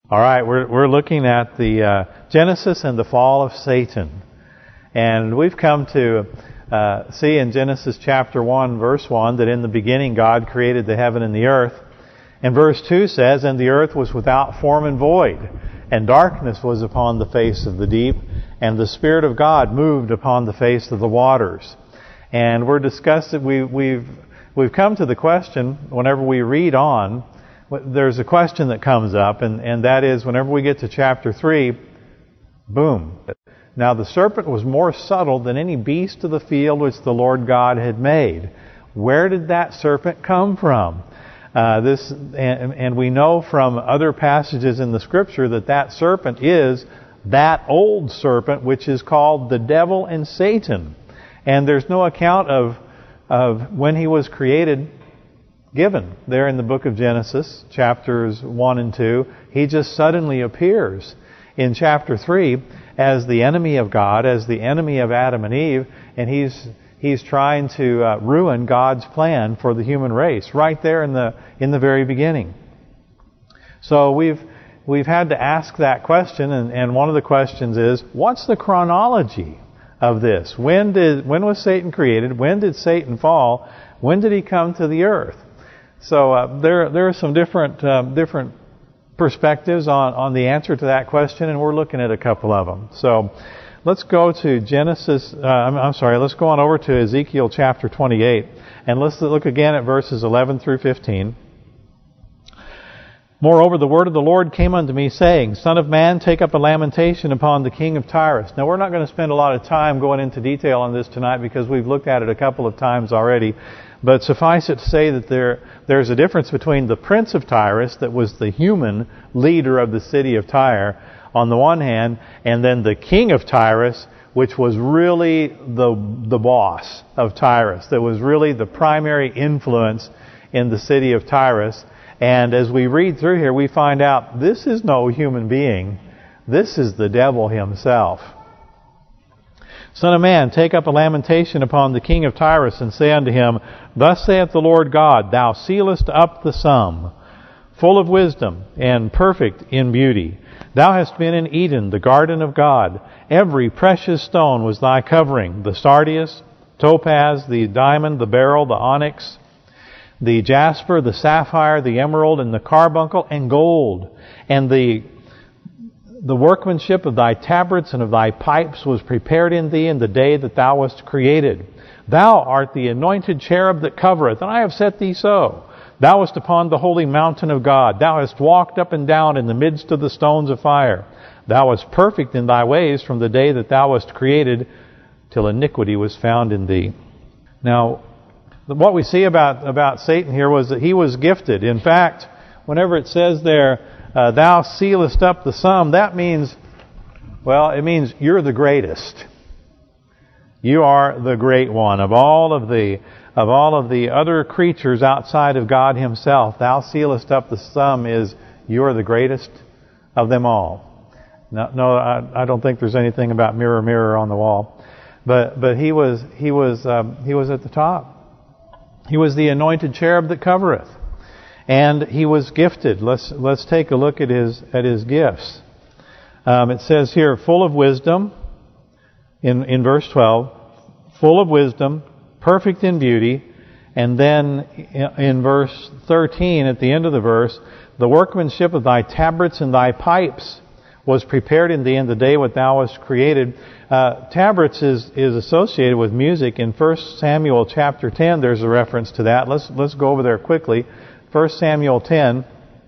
All right, we're looking at the Genesis and the fall of Satan. And we've come to see in Genesis chapter 1, verse 1, that in the beginning God created the heaven and the earth. And verse 2 says, "And the earth was without form and void, and darkness was upon the face of the deep, and the Spirit of God moved upon the face of the waters." And we're discussing, we've come to the question, whenever we read on, there's a question that comes up, and that is, whenever we get to chapter 3, boom. "Now the serpent was more subtle than any beast of the field which the Lord God had made." Where did that serpent come from? And we know from other passages in the Scripture that serpent is that old serpent which is called the devil and Satan. And there's no account of when he was created given there in the book of Genesis, chapters 1 and 2. He just suddenly appears in chapter 3 as the enemy of God, as the enemy of Adam and Eve, and he's trying to ruin God's plan for the human race right there in the very beginning. So we've had to ask that question, and one of the questions is, what's the chronology of this? When was Satan created? When did Satan fall? When did he come to the earth? So there are some different perspectives on the answer to that question, and we're looking at a couple of them. So let's go to Genesis. Let's go on over to Ezekiel chapter 28, and let's look again at verses 11 through 15. "Moreover, the word of the Lord came unto me, saying, Son of man, take up a lamentation upon the king of Tyrus." Now, we're not going to spend a lot of time going into detail on this tonight because we've looked at it a couple of times already. But suffice it to say that there's a difference between the prince of Tyrus, that was the human leader of the city of Tyre, on the one hand, and then the king of Tyrus, which was really the boss of Tyrus, that was really the primary influence in the city of Tyrus. And as we read through here, we find out this is no human being. This is the devil himself. "Son of man, take up a lamentation upon the king of Tyrus, and say unto him, Thus saith the Lord God, Thou sealest up the sum, full of wisdom, and perfect in beauty. Thou hast been in Eden, the garden of God. Every precious stone was thy covering, the sardius, topaz, the diamond, the beryl, the onyx, the jasper, the sapphire, the emerald, and the carbuncle, and gold. And the workmanship of thy tabrets and of thy pipes was prepared in thee in the day that thou wast created. Thou art the anointed cherub that covereth, and I have set thee so. Thou wast upon the holy mountain of God. Thou hast walked up and down in the midst of the stones of fire. Thou wast perfect in thy ways from the day that thou wast created, till iniquity was found in thee." Now, what we see about Satan here was that he was gifted. In fact, whenever it says there, "Thou sealest up the sum," that means, well, it means you're the greatest. You are the great one of all of the other creatures outside of God Himself. "Thou sealest up the sum" is you're the greatest of them all. No, I don't think there's anything about mirror, mirror on the wall, but he was at the top. He was the anointed cherub that covereth. And he was gifted. Let's take a look at his gifts. It says here, full of wisdom, in verse 12, full of wisdom, perfect in beauty, and then in verse 13, at the end of the verse, "The workmanship of thy tabrets and thy pipes was prepared in thee in the day when thou wast created." Tabrets is associated with music. In 1 Samuel chapter 10, there's a reference to that. Let's go over there quickly. 1 Samuel 10,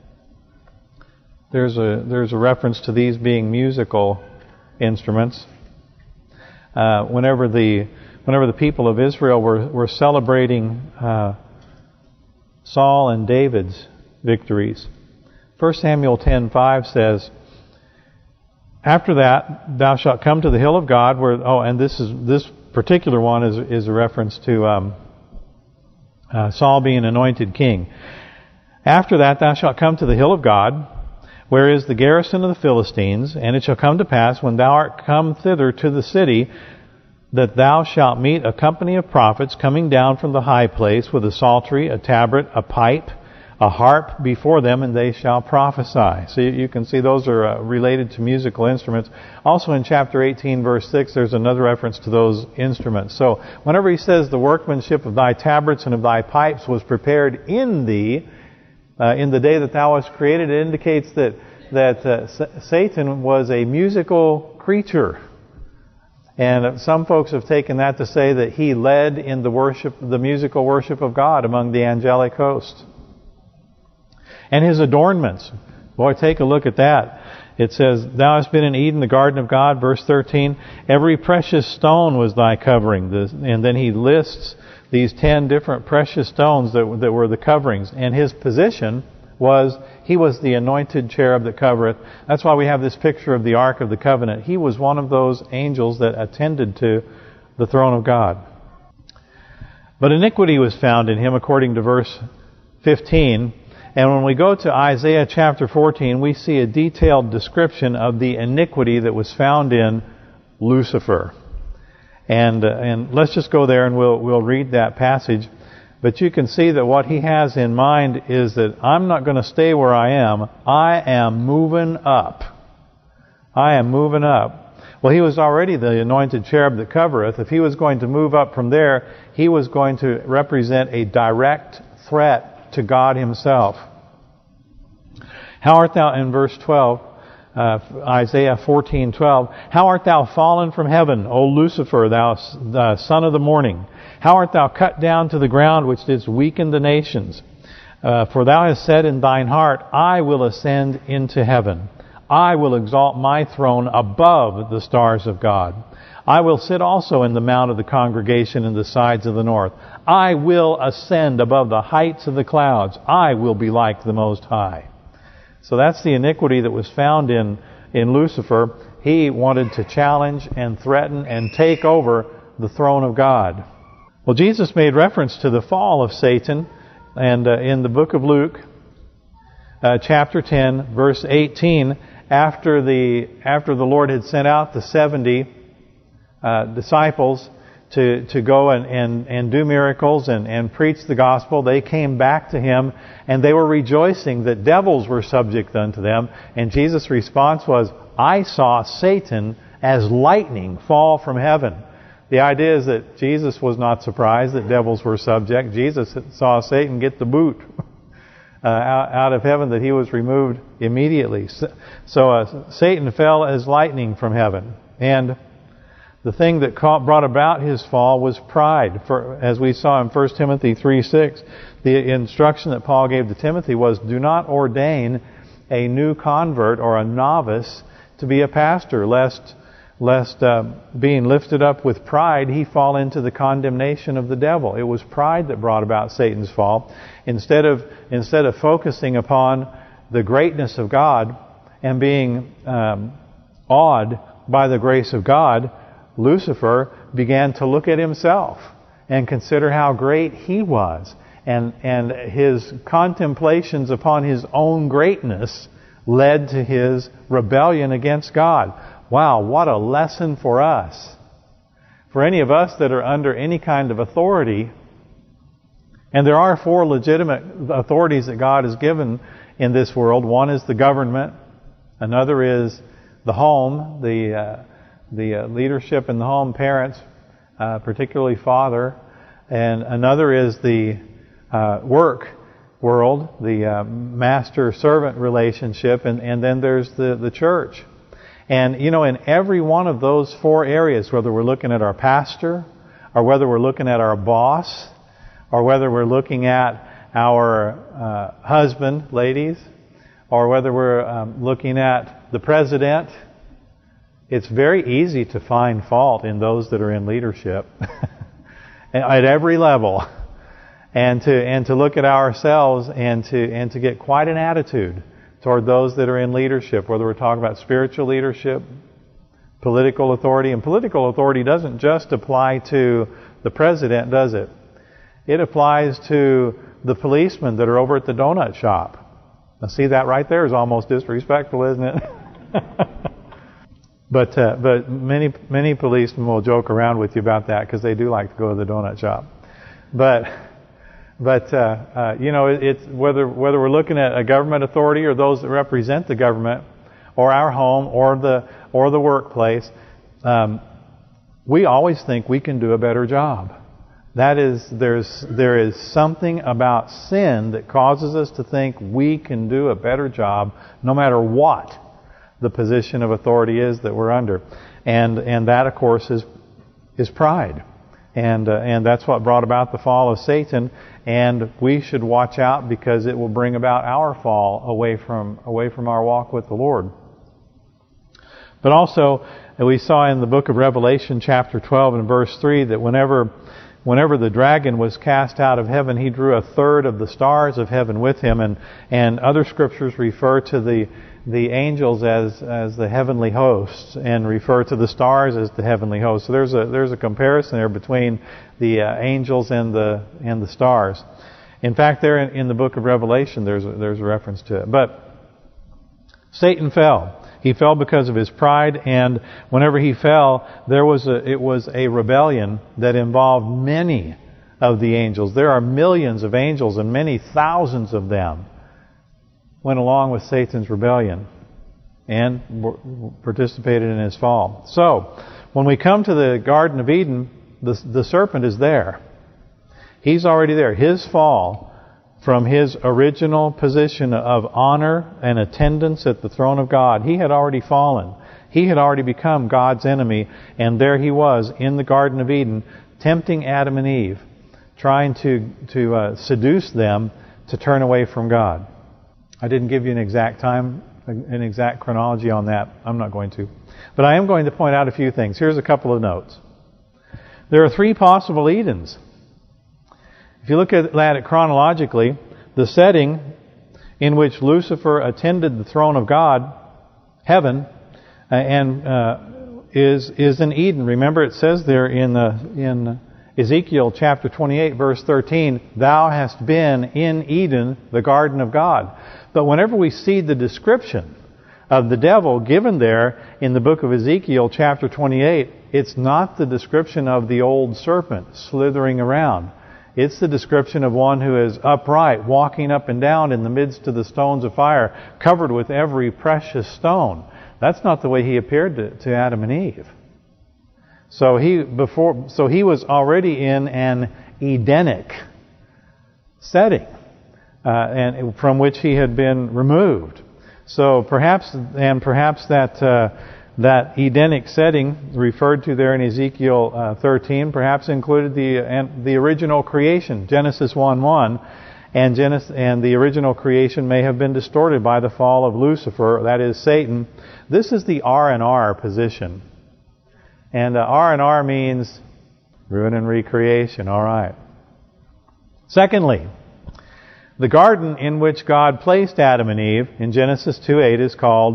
there's a reference to these being musical instruments. Whenever the people of Israel were celebrating Saul and David's victories, 1 Samuel 10:5 says, "After that thou shalt come to the hill of God," and this particular one is a reference to Saul being anointed king. "After that thou shalt come to the hill of God, where is the garrison of the Philistines, and it shall come to pass, when thou art come thither to the city, that thou shalt meet a company of prophets coming down from the high place with a psaltery, a tabret, a pipe, a harp before them, and they shall prophesy. So you can see those are related to musical instruments. Also in chapter 18, verse 6, there's another reference to those instruments. So whenever he says the workmanship of thy tabrets and of thy pipes was prepared in thee, in the day that thou wast created, it indicates that Satan was a musical creature. And some folks have taken that to say that he led in the musical worship of God among the angelic host. And his adornments. Boy, take a look at that. It says, thou hast been in Eden, the garden of God, verse 13. Every precious stone was thy covering. And then he lists these 10 different precious stones that were the coverings. And his position was, he was the anointed cherub that covereth. That's why we have this picture of the Ark of the Covenant. He was one of those angels that attended to the throne of God. But iniquity was found in him, according to verse 15. And when we go to Isaiah chapter 14, we see a detailed description of the iniquity that was found in Lucifer. And let's just go there and we'll read that passage. But you can see that what he has in mind is that I'm not going to stay where I am. I am moving up. I am moving up. Well, he was already the anointed cherub that covereth. If he was going to move up from there, he was going to represent a direct threat to God himself. How art thou, in verse 12, Isaiah 14:12, how art thou fallen from heaven, O Lucifer, thou son of the morning? How art thou cut down to the ground, which didst weaken the nations? For thou hast said in thine heart, I will ascend into heaven. I will exalt my throne above the stars of God. I will sit also in the mount of the congregation in the sides of the north. I will ascend above the heights of the clouds. I will be like the Most High. So that's the iniquity that was found in Lucifer. He wanted to challenge and threaten and take over the throne of God. Well, Jesus made reference to the fall of Satan, and in the book of Luke, chapter 10, verse 18, after the Lord had sent out the 70 disciples to go and do miracles and preach the gospel, they came back to him and they were rejoicing that devils were subject unto them. And Jesus' response was, I saw Satan as lightning fall from heaven. The idea is that Jesus was not surprised that devils were subject. Jesus saw Satan get the boot out of heaven, that he was removed immediately. So Satan fell as lightning from heaven. And the thing that brought about his fall was pride. As we saw in 1 Timothy 3:6, the instruction that Paul gave to Timothy was, do not ordain a new convert or a novice to be a pastor, lest being lifted up with pride, he fall into the condemnation of the devil. It was pride that brought about Satan's fall. Instead of focusing upon the greatness of God and being awed by the grace of God, Lucifer began to look at himself and consider how great he was. And his contemplations upon his own greatness led to his rebellion against God. Wow, what a lesson for us. For any of us that are under any kind of authority, and there are 4 legitimate authorities that God has given in this world. One is the government. Another is the home, the leadership in the home, parents, particularly father. And another is the work world, the master-servant relationship. And then there's the church. And, in every one of those 4 areas, whether we're looking at our pastor, or whether we're looking at our boss, or whether we're looking at our husband, ladies, or whether we're looking at the president, it's very easy to find fault in those that are in leadership at every level, and to look at ourselves and to get quite an attitude toward those that are in leadership, whether we're talking about spiritual leadership, political authority. And political authority doesn't just apply to the president, does it? It applies to the policemen that are over at the donut shop. Now, see, that right there is almost disrespectful, isn't it? But many policemen will joke around with you about that because they do like to go to the donut shop. But But it's whether we're looking at a government authority or those that represent the government, or our home, or the workplace, we always think we can do a better job. That is, there is something about sin that causes us to think we can do a better job, no matter what the position of authority is that we're under, and that of course is pride, and that's what brought about the fall of Satan, and we should watch out because it will bring about our fall away from our walk with the Lord. But also, we saw in the book of Revelation, chapter 12 and verse 3, that whenever the dragon was cast out of heaven, he drew a third of the stars of heaven with him, and other scriptures refer to the angels as the heavenly hosts, and refer to the stars as the heavenly hosts. So there's a comparison there between the angels and the stars. In fact, there in the book of Revelation, there's a reference to it. But Satan fell. He fell because of his pride, and whenever he fell, it was a rebellion that involved many of the angels. There are millions of angels, and many thousands of them went along with Satan's rebellion and participated in his fall. So, when we come to the Garden of Eden, the serpent is there. He's already there. His fall from his original position of honor and attendance at the throne of God, he had already fallen. He had already become God's enemy, and there he was in the Garden of Eden, tempting Adam and Eve, trying to seduce them to turn away from God. I didn't give you an exact time, an exact chronology on that. I'm not going to. But I am going to point out a few things. Here's a couple of notes. There are 3 possible Edens. If you look at it chronologically, the setting in which Lucifer attended the throne of God, heaven, is in Eden. Remember, it says there in Ezekiel chapter 28, verse 13, "Thou hast been in Eden, the garden of God." But whenever we see the description of the devil given there in the book of Ezekiel chapter 28, it's not the description of the old serpent slithering around. It's the description of one who is upright, walking up and down in the midst of the stones of fire, covered with every precious stone. That's not the way he appeared to Adam and Eve. So he was already in an Edenic setting, and from which he had been removed. So perhaps that Edenic setting referred to there in Ezekiel 13 perhaps included the original creation, Genesis 1:1, and the original creation may have been distorted by the fall of Lucifer, that is Satan. This is the R&R position, and R&R means ruin and recreation. All right. Secondly, the garden in which God placed Adam and Eve in Genesis 2:8 is called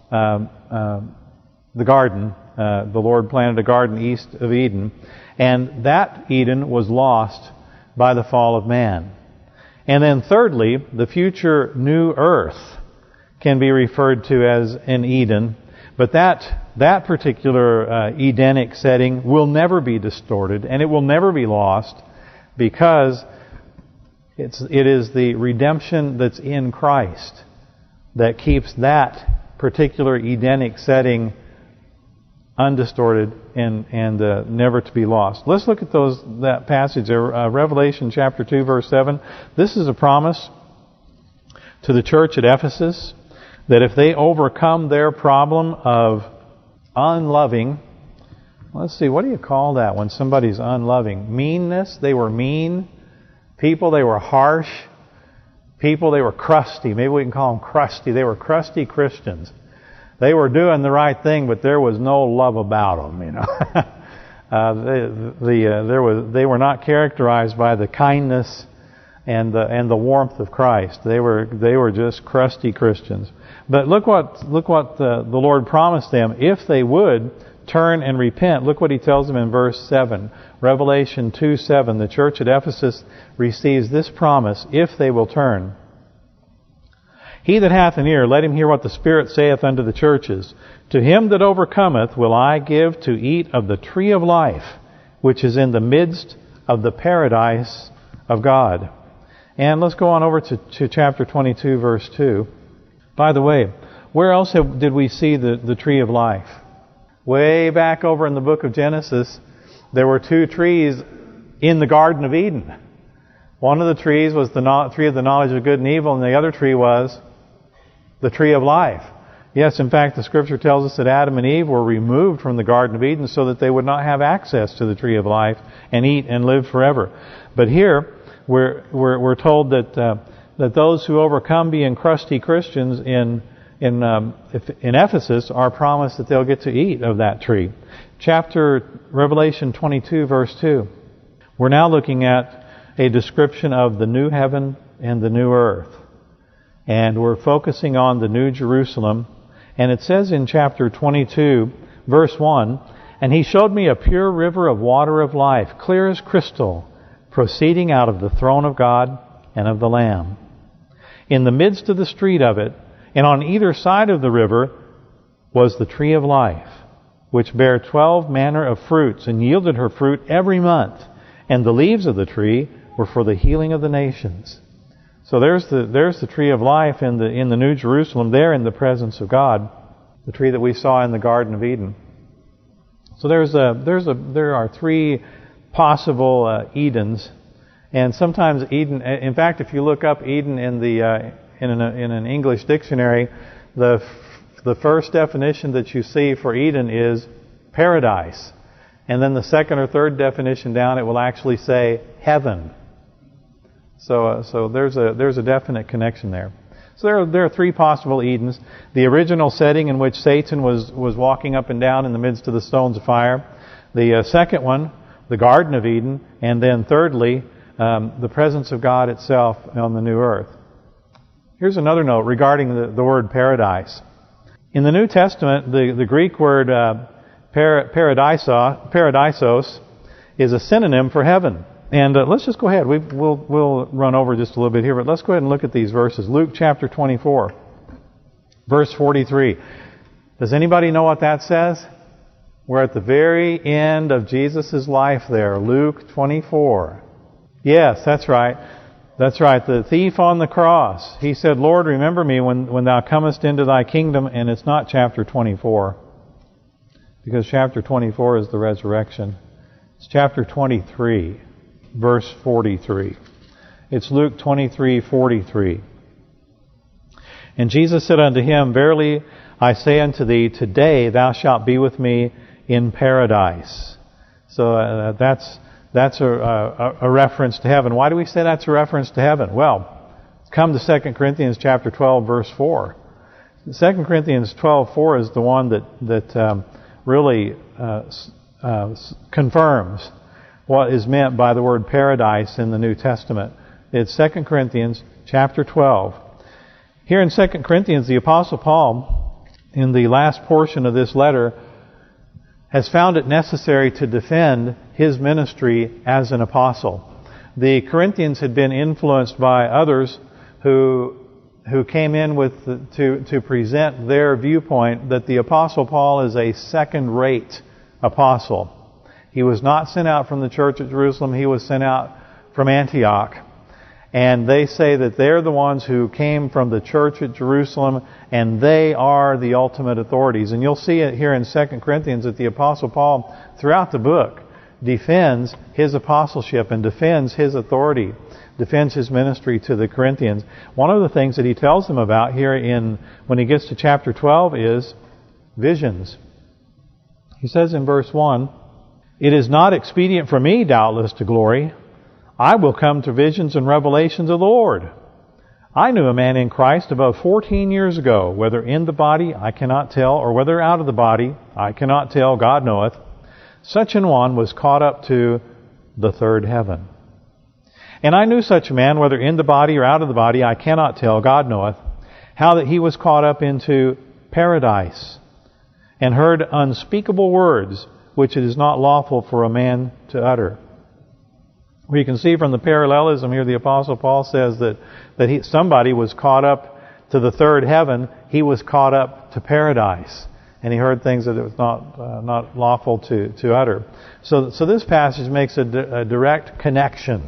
the garden. The Lord planted a garden east of Eden, and that Eden was lost by the fall of man. And then thirdly, the future new earth can be referred to as an Eden, but that particular Edenic setting will never be distorted, and it will never be lost, because it is the redemption that's in Christ that keeps that particular Edenic setting undistorted and never to be lost. Let's look at that passage there, Revelation chapter 2, verse 7. This is a promise to the church at Ephesus that if they overcome their problem of unloving, let's see, what do you call that when somebody's unloving? Meanness. They were mean people. They were harsh people. They were crusty. Maybe we can call them crusty. They were crusty Christians. They were doing the right thing, but there was no love about them, you know. They were not characterized by the kindness and the warmth of Christ. They were just crusty Christians. But look what the Lord promised them if they would turn and repent. Look what He tells them in verse 7. Revelation 2:7. The church at Ephesus receives this promise if they will turn. He that hath an ear, let him hear what the Spirit saith unto the churches. To him that overcometh will I give to eat of the tree of life, which is in the midst of the paradise of God. And let's go on over to chapter 22, verse 2. By the way, where else did we see the tree of life? Way back over in the book of Genesis, there were two trees in the Garden of Eden. One of the trees was the tree of the knowledge of good and evil, and the other tree was the tree of life. Yes, in fact, the Scripture tells us that Adam and Eve were removed from the Garden of Eden so that they would not have access to the tree of life and eat and live forever. But here, we're told that those who overcome being crusty Christians in Ephesus are promised that they'll get to eat of that tree. Revelation 22, verse 2. We're now looking at a description of the new heaven and the new earth. And we're focusing on the New Jerusalem. And it says in chapter 22, verse 1, "And he showed me a pure river of water of life, clear as crystal, proceeding out of the throne of God and of the Lamb. In the midst of the street of it, and on either side of the river, was the tree of life, which bare 12 manner of fruits, and yielded her fruit every month. And the leaves of the tree were for the healing of the nations." So there's the tree of life in the New Jerusalem, there in the presence of God, the tree that we saw in the Garden of Eden. So there are three possible Edens, and sometimes Eden. In fact, if you look up Eden in an English dictionary, the first definition that you see for Eden is paradise, and then the second or third definition down it will actually say heaven. So there's a definite connection there. So there are three possible Edens: the original setting in which Satan was walking up and down in the midst of the stones of fire; the second one, the Garden of Eden; and then thirdly, the presence of God itself on the new earth. Here's another note regarding the word paradise. In the New Testament, the Greek word paradisos is a synonym for heaven. And let's just go ahead. We'll run over just a little bit here, but let's go ahead and look at these verses. Luke chapter 24, verse 43. Does anybody know what that says? We're at the very end of Jesus' life there. Luke 24. Yes, that's right. That's right. The thief on the cross. He said, "Lord, remember me when thou comest into thy kingdom." And it's not chapter 24, because chapter 24 is the resurrection. It's chapter 23. Verse 43. It's Luke 23:43. "And Jesus said unto him, Verily I say unto thee, today thou shalt be with me in paradise." So that's a reference to heaven. Why do we say that's a reference to heaven? Well, come to 2 Corinthians chapter 12, verse 4. 2 Corinthians 12:4 is the one that really confirms what is meant by the word paradise in the New Testament. It's 2 Corinthians chapter 12. Here in 2 Corinthians, the Apostle Paul, in the last portion of this letter, has found it necessary to defend his ministry as an apostle. The Corinthians had been influenced by others who came in to present their viewpoint that the Apostle Paul is a second-rate apostle. He was not sent out from the church at Jerusalem. He was sent out from Antioch. And they say that they're the ones who came from the church at Jerusalem, and they are the ultimate authorities. And you'll see it here in 2 Corinthians that the Apostle Paul, throughout the book, defends his apostleship and defends his authority, defends his ministry to the Corinthians. One of the things that he tells them about here when he gets to chapter 12 is visions. He says in verse 1, "It is not expedient for me, doubtless, to glory. I will come to visions and revelations of the Lord. I knew a man in Christ above 14 years ago, whether in the body, I cannot tell, or whether out of the body, I cannot tell, God knoweth. Such an one was caught up to the third heaven. And I knew such a man, whether in the body or out of the body, I cannot tell, God knoweth, how that he was caught up into paradise, and heard unspeakable words, which it is not lawful for a man to utter." We can see from the parallelism here, the Apostle Paul says that somebody was caught up to the third heaven. He was caught up to paradise, and he heard things that it was not lawful to utter. So this passage makes a direct connection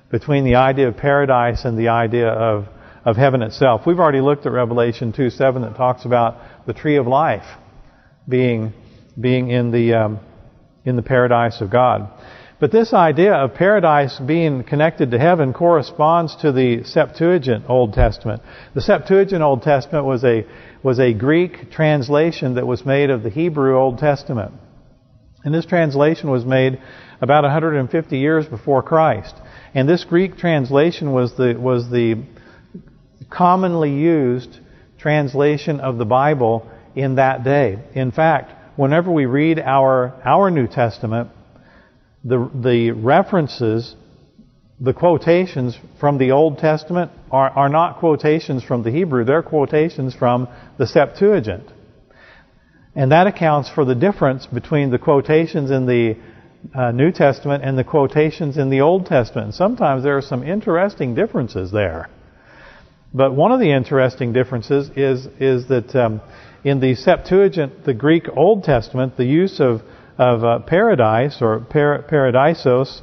between the idea of paradise and the idea of heaven itself. We've already looked at Revelation 2:7 that talks about the tree of life being in the paradise of God. But this idea of paradise being connected to heaven corresponds to the Septuagint Old Testament. The Septuagint Old Testament was a Greek translation that was made of the Hebrew Old Testament. And this translation was made about 150 years before Christ. And this Greek translation was the commonly used translation of the Bible in that day. In fact, whenever we read our New Testament, the references, the quotations from the Old Testament are not quotations from the Hebrew, they're quotations from the Septuagint. And that accounts for the difference between the quotations in the New Testament and the quotations in the Old Testament. And sometimes there are some interesting differences there. But one of the interesting differences is that in the Septuagint, the Greek Old Testament, the use of paradise or paradisos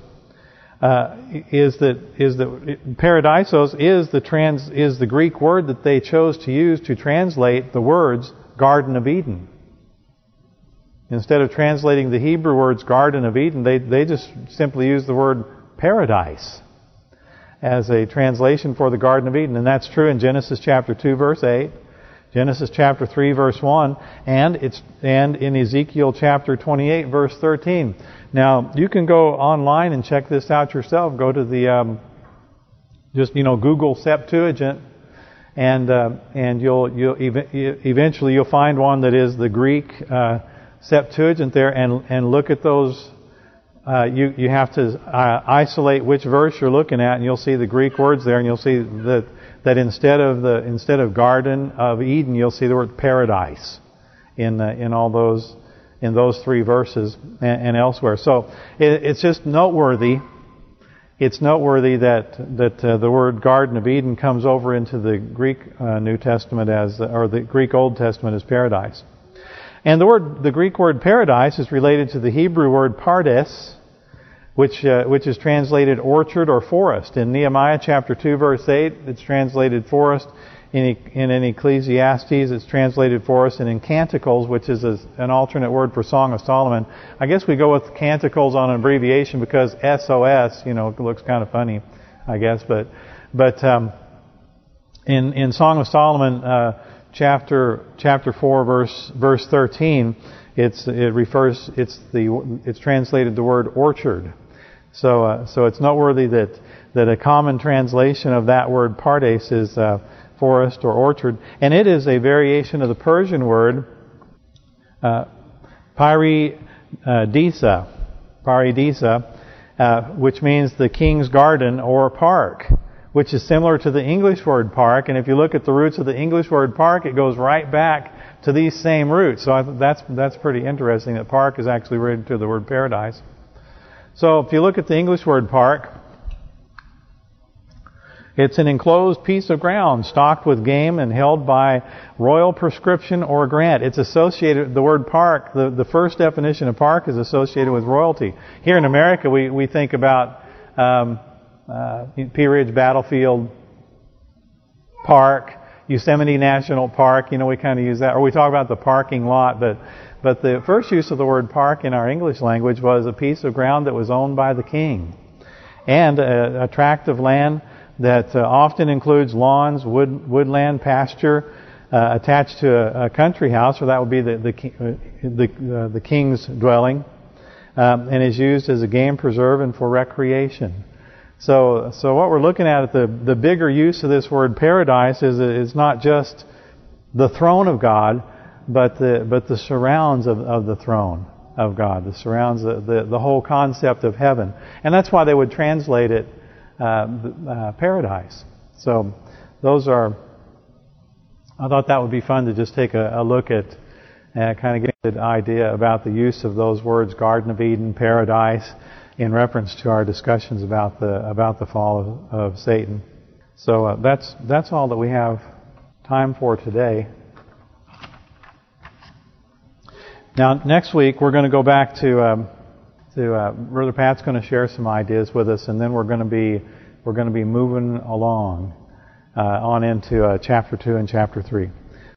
paradisos is the Greek word that they chose to use to translate the words Garden of Eden. Instead of translating the Hebrew words Garden of Eden, they just simply use the word paradise as a translation for the Garden of Eden. And that's true in Genesis chapter 2 verse 8, Genesis chapter 3 verse 1, and in Ezekiel chapter 28 verse 13. Now, you can go online and check this out yourself. Go to the Google Septuagint, and you'll eventually find one that is the Greek Septuagint there, and look at those. You have to isolate which verse you're looking at, and you'll see the Greek words there, and you'll see that instead of Garden of Eden, you'll see the word paradise in those three verses and elsewhere. So it's just noteworthy. It's noteworthy that the word Garden of Eden comes over into the Greek New Testament or the Greek Old Testament as paradise. And the Greek word paradise is related to the Hebrew word pardes, which is translated orchard or forest. In Nehemiah chapter 2 verse 8, it's translated forest. In Ecclesiastes, it's translated forest. And in Canticles, which is an alternate word for Song of Solomon, I guess we go with Canticles on an abbreviation because SOS, looks kind of funny, I guess. But in Song of Solomon, chapter 4 verse 13, it's translated the word orchard. So it's noteworthy that a common translation of that word pardes is forest or orchard, and it is a variation of the Persian word paradisa, which means the king's garden or park, which is similar to the English word park. And if you look at the roots of the English word park, it goes right back to these same roots. So that's pretty interesting that park is actually related to the word paradise. So if you look at the English word park, it's an enclosed piece of ground stocked with game and held by royal prescription or grant. It's associated, the word park, the first definition of park is associated with royalty. Here in America, we think about Pea Ridge Battlefield Park, Yosemite National Park, we kind of use that. Or we talk about the parking lot, but the first use of the word park in our English language was a piece of ground that was owned by the king. And a tract of land that often includes lawns, woodland, pasture, attached to a country house, or that would be the king's dwelling, and is used as a game preserve and for recreation. So what we're looking at the bigger use of this word paradise is not just the throne of God, but the surrounds of the throne of God, the surrounds, the whole concept of heaven, and that's why they would translate it paradise. So I thought that would be fun to just take a look at, kind of get an idea about the use of those words, Garden of Eden, paradise, in reference to our discussions about the fall of Satan. So that's all that we have time for today. Now, next week we're going to go back to Brother Pat's going to share some ideas with us, and then we're going to be we're going to be moving along on into chapter 2 and chapter 3.